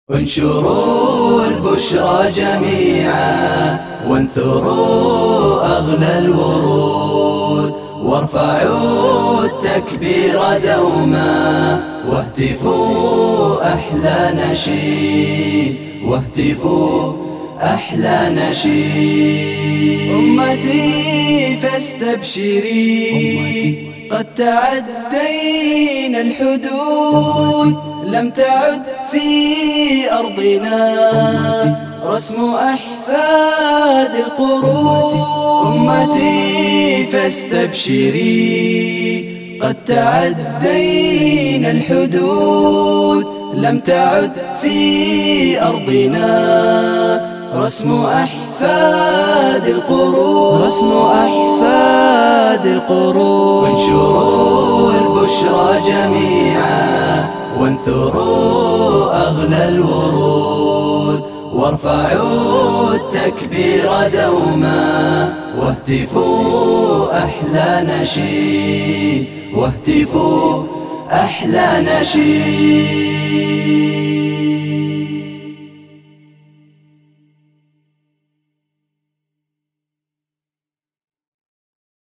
انشروا البشرى جميعا وانثروا أغلى الورود، وارفعوا التكبير دوما، واهتفوا أحلى نشيد، واهتفوا أحلى نشيد. أمتي فاستبشري، قد تعدينا الحدود، لم تعد في أرضنا رسم أحفاد القرود. أمتي فاستبشري، قد تعدينا الحدود، لم تعد في أرضنا رسم أحفاد القرود، رسم أحفاد القرود. وانشروا البشرى جميعا وانثروا أغلى الورود، وارفعوا التكبير دوما، واهتفوا أحلى نشيد، واهتفوا أحلى نشيد.